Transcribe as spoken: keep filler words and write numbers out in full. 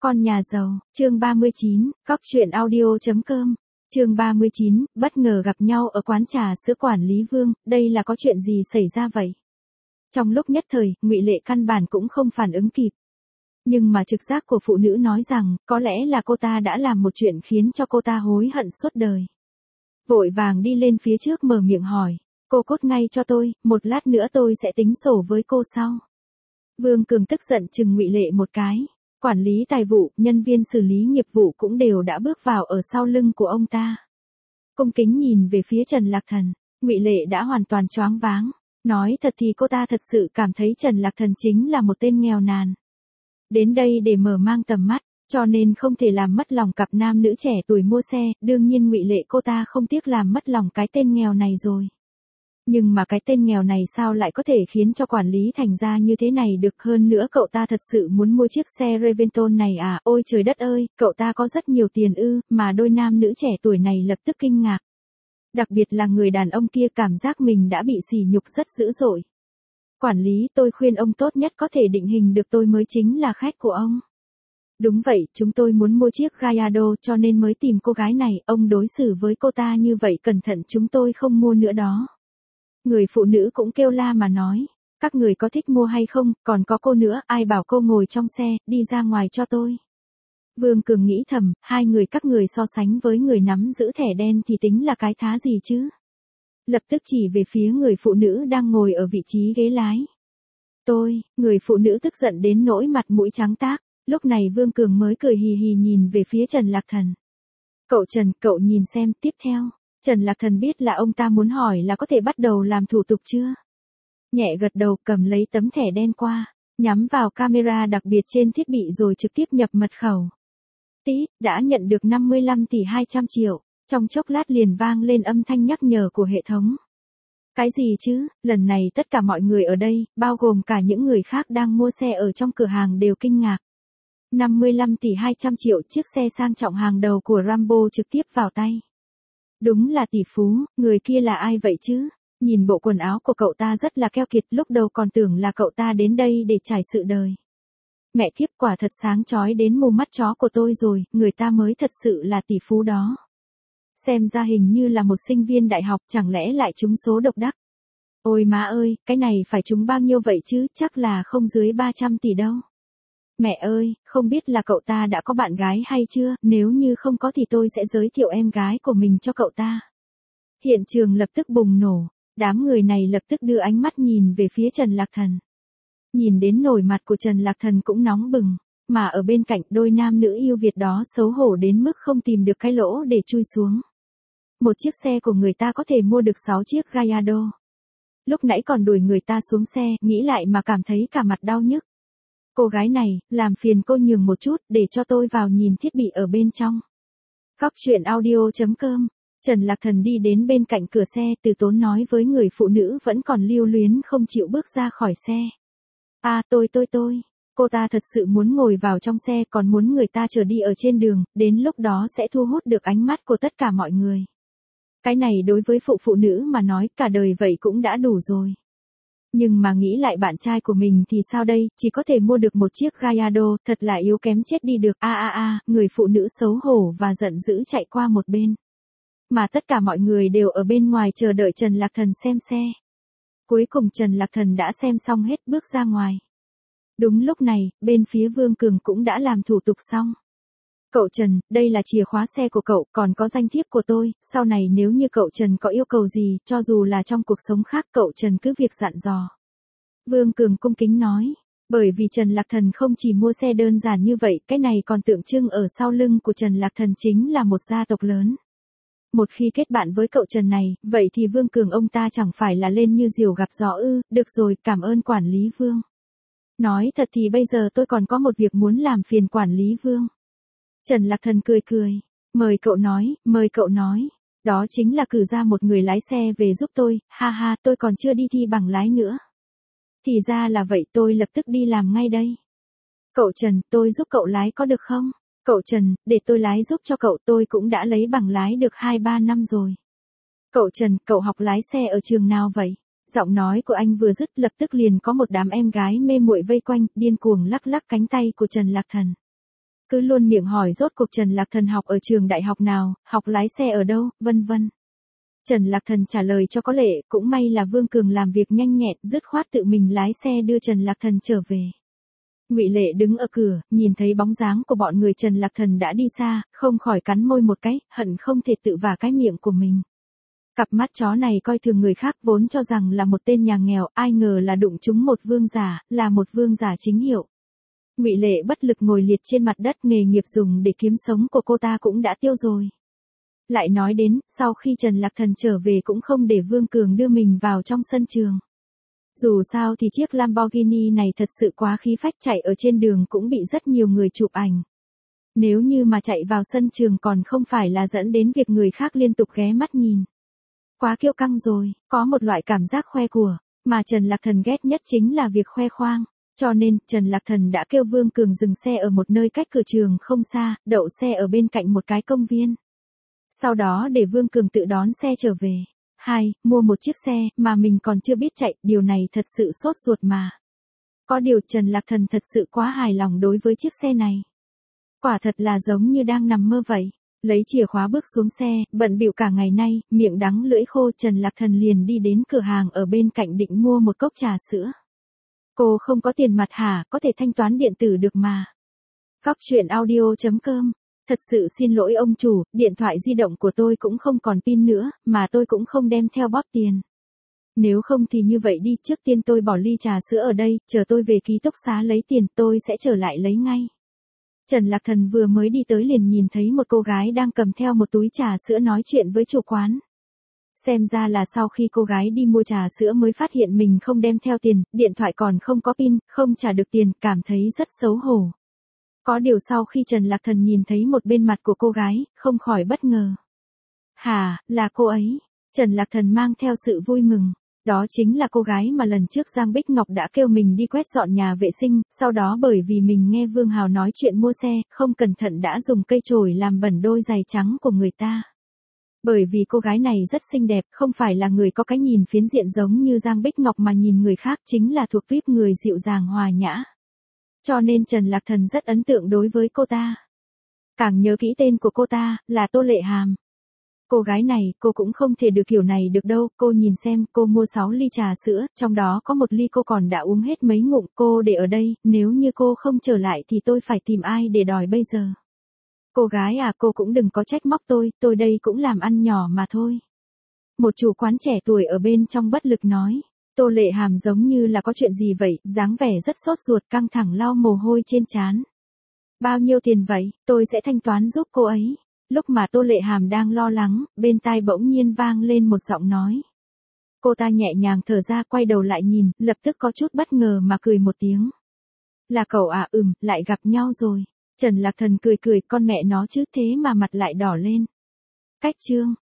Con nhà giàu, chương ba mươi chín, cóc truyện audio chấm com. Chương ba mươi chín, bất ngờ gặp nhau ở quán trà sữa quản lý Vương, đây là có chuyện gì xảy ra vậy? Trong lúc nhất thời, Ngụy Lệ căn bản cũng không phản ứng kịp. Nhưng mà trực giác của phụ nữ nói rằng, có lẽ là cô ta đã làm một chuyện khiến cho cô ta hối hận suốt đời. Vội vàng đi lên phía trước mở miệng hỏi, cô cốt ngay cho tôi, một lát nữa tôi sẽ tính sổ với cô sau. Vương Cường tức giận chừng Ngụy Lệ một cái. Quản lý tài vụ, nhân viên xử lý nghiệp vụ cũng đều đã bước vào ở sau lưng của ông ta. Cung kính nhìn về phía Trần Lạc Thần, Ngụy Lệ đã hoàn toàn choáng váng. Nói thật thì cô ta thật sự cảm thấy Trần Lạc Thần chính là một tên nghèo nàn. Đến đây để mở mang tầm mắt, cho nên không thể làm mất lòng cặp nam nữ trẻ tuổi mua xe, đương nhiên Ngụy Lệ cô ta không tiếc làm mất lòng cái tên nghèo này rồi. Nhưng mà cái tên nghèo này sao lại có thể khiến cho quản lý thành ra như thế này được, hơn nữa cậu ta thật sự muốn mua chiếc xe Reventon này à, ôi trời đất ơi, cậu ta có rất nhiều tiền ư, mà đôi nam nữ trẻ tuổi này lập tức kinh ngạc. Đặc biệt là người đàn ông kia cảm giác mình đã bị sỉ nhục rất dữ dội. Quản lý, tôi khuyên ông tốt nhất có thể định hình được tôi mới chính là khách của ông. Đúng vậy, chúng tôi muốn mua chiếc Gallardo cho nên mới tìm cô gái này, ông đối xử với cô ta như vậy cẩn thận chúng tôi không mua nữa đó. Người phụ nữ cũng kêu la mà nói, các người có thích mua hay không, còn có cô nữa, ai bảo cô ngồi trong xe, đi ra ngoài cho tôi. Vương Cường nghĩ thầm, hai người các người so sánh với người nắm giữ thẻ đen thì tính là cái thá gì chứ. Lập tức chỉ về phía người phụ nữ đang ngồi ở vị trí ghế lái. Tôi, người phụ nữ tức giận đến nỗi mặt mũi trắng tác, lúc này Vương Cường mới cười hì hì nhìn về phía Trần Lạc Thần. Cậu Trần, cậu nhìn xem, tiếp theo. Trần Lạc Thần biết là ông ta muốn hỏi là có thể bắt đầu làm thủ tục chưa? Nhẹ gật đầu cầm lấy tấm thẻ đen qua, nhắm vào camera đặc biệt trên thiết bị rồi trực tiếp nhập mật khẩu. Tít, đã nhận được năm mươi lăm tỷ hai trăm triệu, trong chốc lát liền vang lên âm thanh nhắc nhở của hệ thống. Cái gì chứ, lần này tất cả mọi người ở đây, bao gồm cả những người khác đang mua xe ở trong cửa hàng đều kinh ngạc. năm mươi lăm tỷ hai trăm triệu chiếc xe sang trọng hàng đầu của Rambo trực tiếp vào tay. Đúng là tỷ phú, người kia là ai vậy chứ? Nhìn bộ quần áo của cậu ta rất là keo kiệt, lúc đầu còn tưởng là cậu ta đến đây để trải sự đời. Mẹ kiếp, quả thật sáng chói đến mù mắt chó của tôi rồi, người ta mới thật sự là tỷ phú đó. Xem ra hình như là một sinh viên đại học, chẳng lẽ lại trúng số độc đắc. Ôi má ơi, cái này phải trúng bao nhiêu vậy chứ, chắc là không dưới ba trăm tỷ đâu. Mẹ ơi, không biết là cậu ta đã có bạn gái hay chưa, nếu như không có thì tôi sẽ giới thiệu em gái của mình cho cậu ta. Hiện trường lập tức bùng nổ, đám người này lập tức đưa ánh mắt nhìn về phía Trần Lạc Thần. Nhìn đến nổi mặt của Trần Lạc Thần cũng nóng bừng, mà ở bên cạnh đôi nam nữ yêu Việt đó xấu hổ đến mức không tìm được cái lỗ để chui xuống. Một chiếc xe của người ta có thể mua được sáu chiếc Gallardo. Lúc nãy còn đuổi người ta xuống xe, nghĩ lại mà cảm thấy cả mặt đau nhức. Cô gái này, làm phiền cô nhường một chút, để cho tôi vào nhìn thiết bị ở bên trong. Cóc truyện audio chấm com. Trần Lạc Thần đi đến bên cạnh cửa xe, từ tốn nói với người phụ nữ vẫn còn lưu luyến không chịu bước ra khỏi xe. À, tôi tôi tôi, cô ta thật sự muốn ngồi vào trong xe, còn muốn người ta chở đi ở trên đường, đến lúc đó sẽ thu hút được ánh mắt của tất cả mọi người. Cái này đối với phụ phụ nữ mà nói cả đời vậy cũng đã đủ rồi. Nhưng mà nghĩ lại bạn trai của mình thì sao đây, chỉ có thể mua được một chiếc Gallardo, thật là yếu kém chết đi được. A a a, người phụ nữ xấu hổ và giận dữ chạy qua một bên. Mà tất cả mọi người đều ở bên ngoài chờ đợi Trần Lạc Thần xem xe. Cuối cùng Trần Lạc Thần đã xem xong hết bước ra ngoài. Đúng lúc này, bên phía Vương Cường cũng đã làm thủ tục xong. Cậu Trần, đây là chìa khóa xe của cậu, còn có danh thiếp của tôi, sau này nếu như cậu Trần có yêu cầu gì, cho dù là trong cuộc sống khác cậu Trần cứ việc dặn dò. Vương Cường cung kính nói, bởi vì Trần Lạc Thần không chỉ mua xe đơn giản như vậy, cái này còn tượng trưng ở sau lưng của Trần Lạc Thần chính là một gia tộc lớn. Một khi kết bạn với cậu Trần này, vậy thì Vương Cường ông ta chẳng phải là lên như diều gặp gió ư, được rồi, cảm ơn quản lý Vương. Nói thật thì bây giờ tôi còn có một việc muốn làm phiền quản lý Vương. Trần Lạc Thần cười cười, mời cậu nói, mời cậu nói, đó chính là cử ra một người lái xe về giúp tôi, ha ha, tôi còn chưa đi thi bằng lái nữa. Thì ra là vậy, tôi lập tức đi làm ngay đây. Cậu Trần, tôi giúp cậu lái có được không? Cậu Trần, để tôi lái giúp cho cậu, tôi cũng đã lấy bằng lái được hai ba năm rồi. Cậu Trần, cậu học lái xe ở trường nào vậy? Giọng nói của anh vừa dứt lập tức liền có một đám em gái mê muội vây quanh, điên cuồng lắc lắc cánh tay của Trần Lạc Thần. cứ luôn miệng hỏi rốt cuộc Trần Lạc Thần học ở trường đại học nào, học lái xe ở đâu, vân vân. Trần Lạc Thần trả lời cho có lệ, cũng may là Vương Cường làm việc nhanh nhẹn, dứt khoát tự mình lái xe đưa Trần Lạc Thần trở về. Ngụy Lệ đứng ở cửa, nhìn thấy bóng dáng của bọn người Trần Lạc Thần đã đi xa, không khỏi cắn môi một cái, hận không thể tự vả cái miệng của mình. Cặp mắt chó này coi thường người khác, vốn cho rằng là một tên nhà nghèo, ai ngờ là đụng trúng một vương giả, là một vương giả chính hiệu. Ngụy Lệ bất lực ngồi liệt trên mặt đất, nghề nghiệp dùng để kiếm sống của cô ta cũng đã tiêu rồi. Lại nói đến, sau khi Trần Lạc Thần trở về cũng không để Vương Cường đưa mình vào trong sân trường. Dù sao thì chiếc Lamborghini này thật sự quá khí phách, chạy ở trên đường cũng bị rất nhiều người chụp ảnh. Nếu như mà chạy vào sân trường còn không phải là dẫn đến việc người khác liên tục ghé mắt nhìn. Quá kiêu căng rồi, có một loại cảm giác khoe của, mà Trần Lạc Thần ghét nhất chính là việc khoe khoang. Cho nên, Trần Lạc Thần đã kêu Vương Cường dừng xe ở một nơi cách cửa trường không xa, đậu xe ở bên cạnh một cái công viên. Sau đó để Vương Cường tự đón xe trở về. Hai, mua một chiếc xe mà mình còn chưa biết chạy, điều này thật sự sốt ruột mà. Có điều Trần Lạc Thần thật sự quá hài lòng đối với chiếc xe này. Quả thật là giống như đang nằm mơ vậy. Lấy chìa khóa bước xuống xe, bận bịu cả ngày nay, miệng đắng lưỡi khô, Trần Lạc Thần liền đi đến cửa hàng ở bên cạnh định mua một cốc trà sữa. Cô không có tiền mặt hả, có thể thanh toán điện tử được mà. Góc truyện audio chấm com. Thật sự xin lỗi ông chủ, điện thoại di động của tôi cũng không còn pin nữa, mà tôi cũng không đem theo bóp tiền. Nếu không thì như vậy đi, trước tiên tôi bỏ ly trà sữa ở đây, chờ tôi về ký túc xá lấy tiền, tôi sẽ trở lại lấy ngay. Trần Lạc Thần vừa mới đi tới liền nhìn thấy một cô gái đang cầm theo một túi trà sữa nói chuyện với chủ quán. Xem ra là sau khi cô gái đi mua trà sữa mới phát hiện mình không đem theo tiền, điện thoại còn không có pin, không trả được tiền, cảm thấy rất xấu hổ. Có điều sau khi Trần Lạc Thần nhìn thấy một bên mặt của cô gái, không khỏi bất ngờ. Hà, là cô ấy. Trần Lạc Thần mang theo sự vui mừng. Đó chính là cô gái mà lần trước Giang Bích Ngọc đã kêu mình đi quét dọn nhà vệ sinh, sau đó bởi vì mình nghe Vương Hào nói chuyện mua xe, không cẩn thận đã dùng cây chổi làm bẩn đôi giày trắng của người ta. Bởi vì cô gái này rất xinh đẹp, không phải là người có cái nhìn phiến diện giống như Giang Bích Ngọc mà nhìn người khác, chính là thuộc tuýp người dịu dàng hòa nhã. Cho nên Trần Lạc Thần rất ấn tượng đối với cô ta. Càng nhớ kỹ tên của cô ta, là Tô Lệ Hàm. Cô gái này, cô cũng không thể được kiểu này được đâu, cô nhìn xem, cô mua sáu ly trà sữa, trong đó có một ly cô còn đã uống hết mấy ngụm, cô để ở đây, nếu như cô không trở lại thì tôi phải tìm ai để đòi bây giờ. Cô gái à, cô cũng đừng có trách móc tôi, tôi đây cũng làm ăn nhỏ mà thôi. Một chủ quán trẻ tuổi ở bên trong bất lực nói. Tô Lệ Hàm giống như là có chuyện gì vậy, dáng vẻ rất sốt ruột, căng thẳng lau mồ hôi trên trán. Bao nhiêu tiền vậy, tôi sẽ thanh toán giúp cô ấy. Lúc mà Tô Lệ Hàm đang lo lắng, bên tai bỗng nhiên vang lên một giọng nói. Cô ta nhẹ nhàng thở ra, quay đầu lại nhìn, lập tức có chút bất ngờ mà cười một tiếng. Là cậu à? Ừm, lại gặp nhau rồi. Trần Lạc Thần cười cười, con mẹ nó chứ, thế mà mặt lại đỏ lên. Cách chương